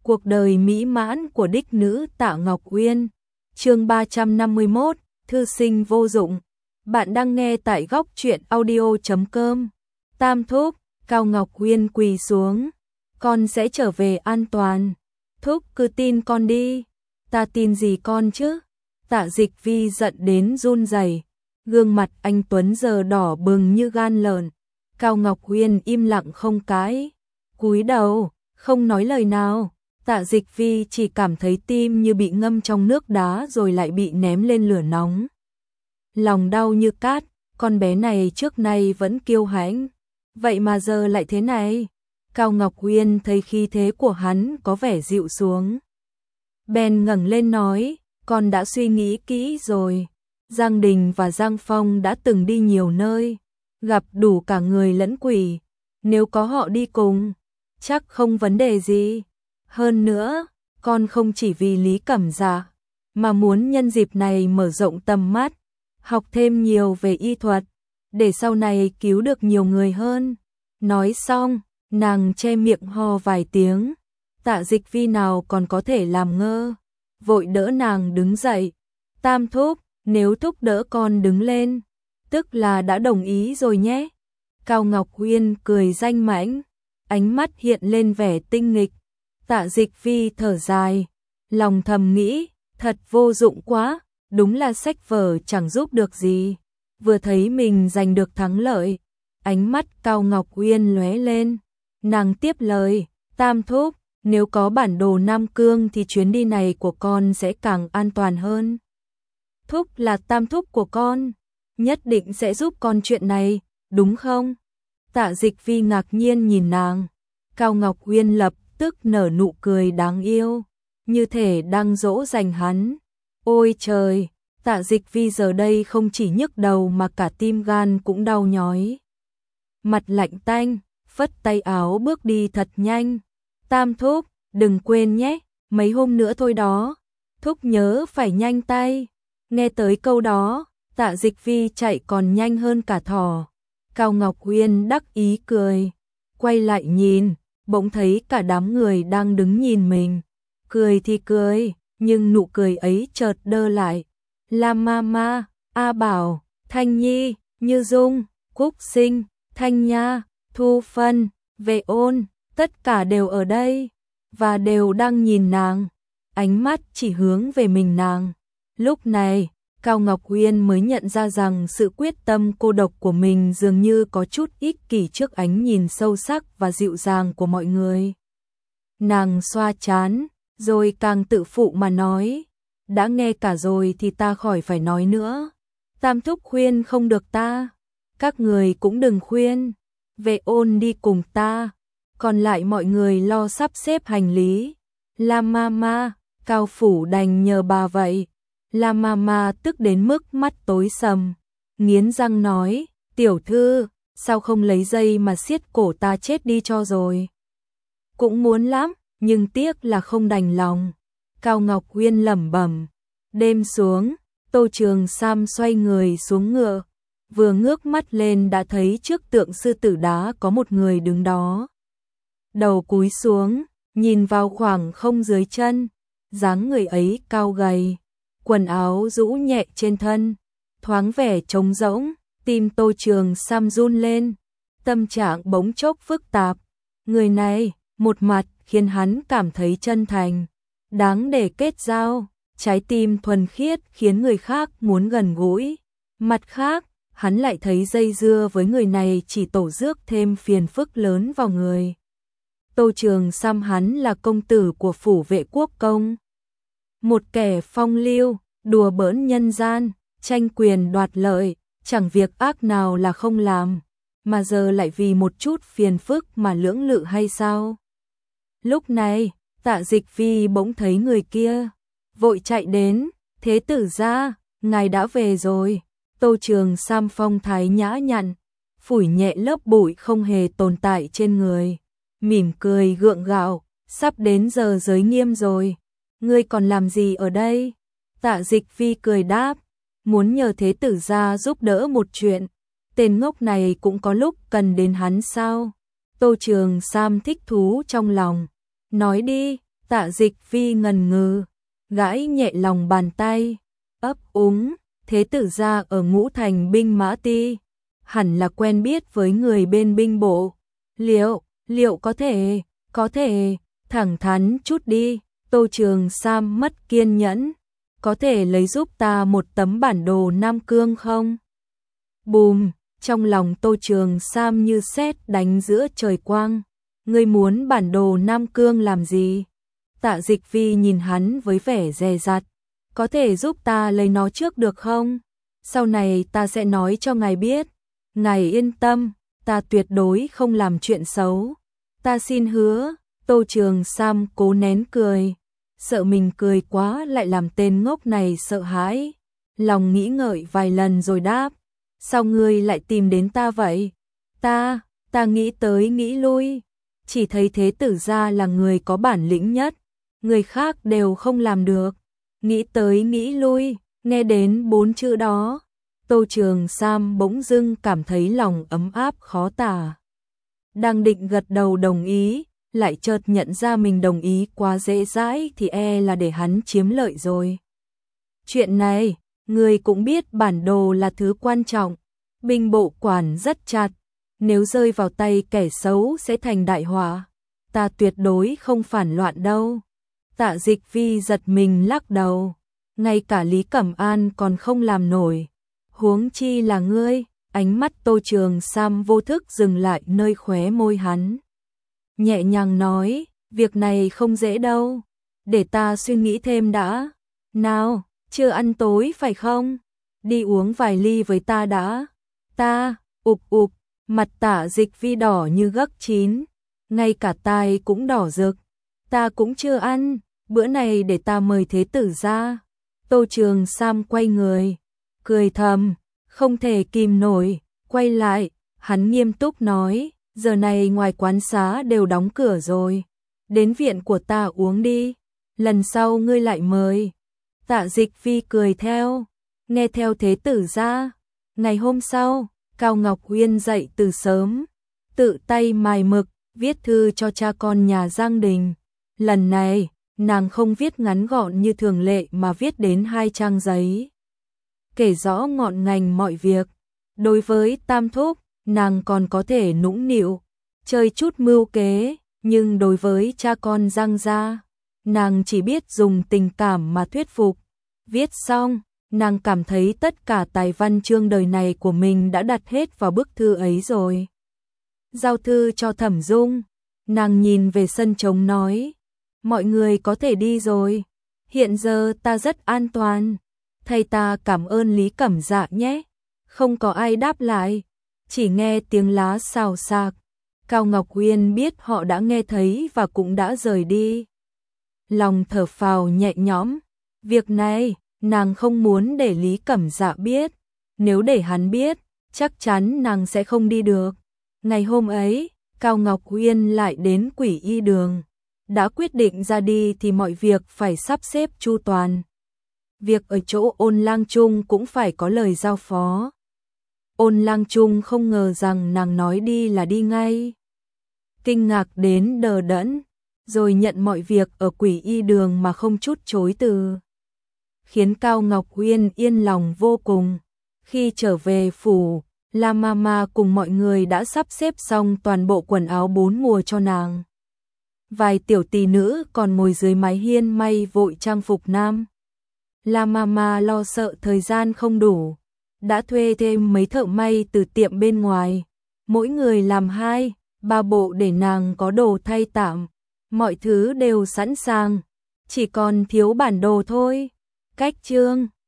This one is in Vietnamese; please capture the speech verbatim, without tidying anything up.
Cuộc đời mỹ mãn của đích nữ Tạ Ngọc Uyên. Chương ba trăm năm mươi mốt, thư sinh vô dụng. Bạn đang nghe tại góc truyện audio chấm com. Tam thúc, Cao Ngọc Uyên quỳ xuống. Con sẽ trở về an toàn. Thúc cứ tin con đi. Ta tin gì con chứ? Tạ Dịch Vi giận đến run rẩy. Gương mặt anh Tuấn giờ đỏ bừng như gan lợn. Cao Ngọc Uyên im lặng không cãi, cúi đầu, không nói lời nào. Tạ Dịch Vi chỉ cảm thấy tim như bị ngâm trong nước đá rồi lại bị ném lên lửa nóng. Lòng đau như cát, con bé này trước nay vẫn kiêu hãnh, vậy mà giờ lại thế này. Cao Ngọc Uyên thấy khí thế của hắn có vẻ dịu xuống. Bèn ngẩng lên nói, con đã suy nghĩ kỹ rồi. Giang Đình và Giang Phong đã từng đi nhiều nơi, gặp đủ cả người lẫn quỷ. Nếu có họ đi cùng, chắc không vấn đề gì. Hơn nữa, con không chỉ vì Lý Cẩm Dạ, mà muốn nhân dịp này mở rộng tầm mắt, học thêm nhiều về y thuật, để sau này cứu được nhiều người hơn. Nói xong, nàng che miệng ho vài tiếng. Tạ Dịch Vi nào còn có thể làm ngơ, vội đỡ nàng đứng dậy. Tam thúc, nếu thúc đỡ con đứng lên, tức là đã đồng ý rồi nhé. Cao Ngọc Uyên cười danh mãnh, ánh mắt hiện lên vẻ tinh nghịch. Tạ Dịch Vi thở dài, lòng thầm nghĩ, thật vô dụng quá, đúng là sách vở chẳng giúp được gì. Vừa thấy mình giành được thắng lợi, ánh mắt Cao Ngọc Uyên lóe lên, nàng tiếp lời, Tam thúc, nếu có bản đồ Nam Cương thì chuyến đi này của con sẽ càng an toàn hơn. Thúc là tam thúc của con, nhất định sẽ giúp con chuyện này, đúng không? Tạ Dịch Vi ngạc nhiên nhìn nàng. Cao Ngọc Uyên lập tức nở nụ cười đáng yêu, như thể đang dỗ dành hắn. Ôi trời, Tạ Dịch Vi giờ đây không chỉ nhức đầu mà cả tim gan cũng đau nhói. Mặt lạnh tanh, phất tay áo bước đi thật nhanh. Tam thúc, đừng quên nhé, mấy hôm nữa thôi đó. Thúc nhớ phải nhanh tay. Nghe tới câu đó, Tạ Dịch Vi chạy còn nhanh hơn cả thỏ. Cao Ngọc Uyên đắc ý cười, quay lại nhìn, bỗng thấy cả đám người đang đứng nhìn mình. Cười thì cười, nhưng nụ cười ấy chợt đơ lại. Lam Mama, A Bảo, Thanh Nhi, Như Dung, Cúc Sinh, Thanh Nha, Thu Phân, Vệ Ôn, tất cả đều ở đây, và đều đang nhìn nàng. Ánh mắt chỉ hướng về mình nàng. Lúc này, Cao Ngọc Uyên mới nhận ra rằng sự quyết tâm cô độc của mình dường như có chút ích kỷ trước ánh nhìn sâu sắc và dịu dàng của mọi người. Nàng xoa trán, rồi càng tự phụ mà nói, đã nghe cả rồi thì ta khỏi phải nói nữa. Tam thúc khuyên không được ta, các người cũng đừng khuyên. Vệ Ôn đi cùng ta, còn lại mọi người lo sắp xếp hành lý. Lam Mama, Cao phủ đành nhờ bà vậy. Lam Mama tức đến mức mắt tối sầm, nghiến răng nói, tiểu thư, sao không lấy dây mà siết cổ ta chết đi cho rồi. Cũng muốn lắm, nhưng tiếc là không đành lòng. Cao Ngọc Uyên lẩm bẩm. Đêm xuống, Tô Trường Sam xoay người xuống ngựa, vừa ngước mắt lên đã thấy trước tượng sư tử đá có một người đứng đó. Đầu cúi xuống, nhìn vào khoảng không dưới chân, dáng người ấy cao gầy, quần áo rũ nhẹ trên thân, thoáng vẻ trống rỗng. Tim Tô Trường Sam run lên, tâm trạng bỗng chốc phức tạp. Người này, một mặt khiến hắn cảm thấy chân thành, đáng để kết giao, trái tim thuần khiết khiến người khác muốn gần gũi. Mặt khác, hắn lại thấy dây dưa với người này chỉ tổ rước thêm phiền phức lớn vào người. Tô Trường Sam hắn là công tử của phủ Vệ Quốc công, một kẻ phong lưu, đùa bỡn nhân gian, tranh quyền đoạt lợi, chẳng việc ác nào là không làm, mà giờ lại vì một chút phiền phức mà lưỡng lự hay sao? Lúc này, Tạ Dịch Vi bỗng thấy người kia, vội chạy đến, thế tử gia, ngài đã về rồi. Tô Trường Sam phong thái nhã nhặn, phủi nhẹ lớp bụi không hề tồn tại trên người, mỉm cười gượng gạo, sắp đến giờ giới nghiêm rồi, ngươi còn làm gì ở đây? Tạ Dịch Vi cười đáp, muốn nhờ thế tử gia giúp đỡ một chuyện, tên ngốc này cũng có lúc cần đến hắn sao? Tô Trường Sam thích thú trong lòng, nói đi, Tạ Dịch Phi ngần ngừ, gãi nhẹ lòng bàn tay, ấp úng, thế tử gia ở Ngũ Thành binh mã ti, hẳn là quen biết với người bên binh bộ. Liệu, liệu có thể, có thể, thẳng thắn chút đi. Tô Trường Sam mất kiên nhẫn, có thể lấy giúp ta một tấm bản đồ Nam Cương không? Bùm, trong lòng Tô Trường Sam như sét đánh giữa trời quang. Ngươi muốn bản đồ Nam Cương làm gì? Tạ Dịch Phi nhìn hắn với vẻ dè dặt. Có thể giúp ta lấy nó trước được không? Sau này ta sẽ nói cho ngài biết. Ngài yên tâm, ta tuyệt đối không làm chuyện xấu. Ta xin hứa. Tô Trường Sam cố nén cười, sợ mình cười quá lại làm tên ngốc này sợ hãi. Lòng nghĩ ngợi vài lần rồi đáp, sao ngươi lại tìm đến ta vậy? Ta, ta nghĩ tới nghĩ lui, chỉ thấy thế tử gia là người có bản lĩnh nhất, người khác đều không làm được. Nghĩ tới nghĩ lui, nghe đến bốn chữ đó, Tô Trường Sam bỗng dưng cảm thấy lòng ấm áp khó tả. Đang định gật đầu đồng ý, lại chợt nhận ra mình đồng ý quá dễ dãi thì e là để hắn chiếm lợi rồi. Chuyện này, người cũng biết bản đồ là thứ quan trọng, binh bộ quản rất chặt, nếu rơi vào tay kẻ xấu sẽ thành đại họa. Ta tuyệt đối không phản loạn đâu. Tạ Dịch Phi giật mình lắc đầu, ngay cả Lý Cẩm An còn không làm nổi, huống chi là ngươi. Ánh mắt Tô Trường Sam vô thức dừng lại nơi khóe môi hắn, nhẹ nhàng nói, việc này không dễ đâu, để ta suy nghĩ thêm đã. Nào, chưa ăn tối phải không? Đi uống vài ly với ta đã. Ta, ụp ụp, mặt Tạ Dịch Phi đỏ như gấc chín, ngay cả tai cũng đỏ rực. Ta cũng chưa ăn, bữa này để ta mời thế tử ra. Tô Trường Sam quay người, cười thầm, không thể kìm nổi, quay lại, hắn nghiêm túc nói, giờ này ngoài quán xá đều đóng cửa rồi, đến viện của ta uống đi, lần sau ngươi lại mời. Tạ Dịch Phi cười theo, nghe theo thế tử ra. Ngày hôm sau, Cao Ngọc Uyên dậy từ sớm, tự tay mài mực, viết thư cho cha con nhà Giang Đình. Lần này, nàng không viết ngắn gọn như thường lệ mà viết đến hai trang giấy, kể rõ ngọn ngành mọi việc. Đối với Tam Thúc, nàng còn có thể nũng nịu, chơi chút mưu kế, nhưng đối với cha con Giang gia, nàng chỉ biết dùng tình cảm mà thuyết phục. Viết xong, nàng cảm thấy tất cả tài văn chương đời này của mình đã đặt hết vào bức thư ấy rồi. Giao thư cho Thẩm Dung, nàng nhìn về sân trống nói, mọi người có thể đi rồi, hiện giờ ta rất an toàn, thầy ta cảm ơn Lý Cẩm Dạ nhé. Không có ai đáp lại, chỉ nghe tiếng lá xào xạc. Cao Ngọc Uyên biết họ đã nghe thấy và cũng đã rời đi. Lòng thở phào nhẹ nhõm, việc này nàng không muốn để Lý Cẩm Dạ biết, nếu để hắn biết, chắc chắn nàng sẽ không đi được. Ngày hôm ấy, Cao Ngọc Uyên lại đến Quỷ Y Đường, đã quyết định ra đi thì mọi việc phải sắp xếp chu toàn. Việc ở chỗ Ôn Lang Trung cũng phải có lời giao phó. Ôn Lang Trung không ngờ rằng nàng nói đi là đi ngay, kinh ngạc đến đờ đẫn, rồi nhận mọi việc ở Quỷ Y Đường mà không chút chối từ, khiến Cao Ngọc Uyên yên lòng vô cùng. Khi trở về phủ, La Mama cùng mọi người đã sắp xếp xong toàn bộ quần áo bốn mùa cho nàng. Vài tiểu tỷ nữ còn ngồi dưới mái hiên may vội trang phục nam. La Mama lo sợ thời gian không đủ, đã thuê thêm mấy thợ may từ tiệm bên ngoài, mỗi người làm hai, ba bộ để nàng có đồ thay tạm. Mọi thứ đều sẵn sàng, chỉ còn thiếu bản đồ thôi. Cách chương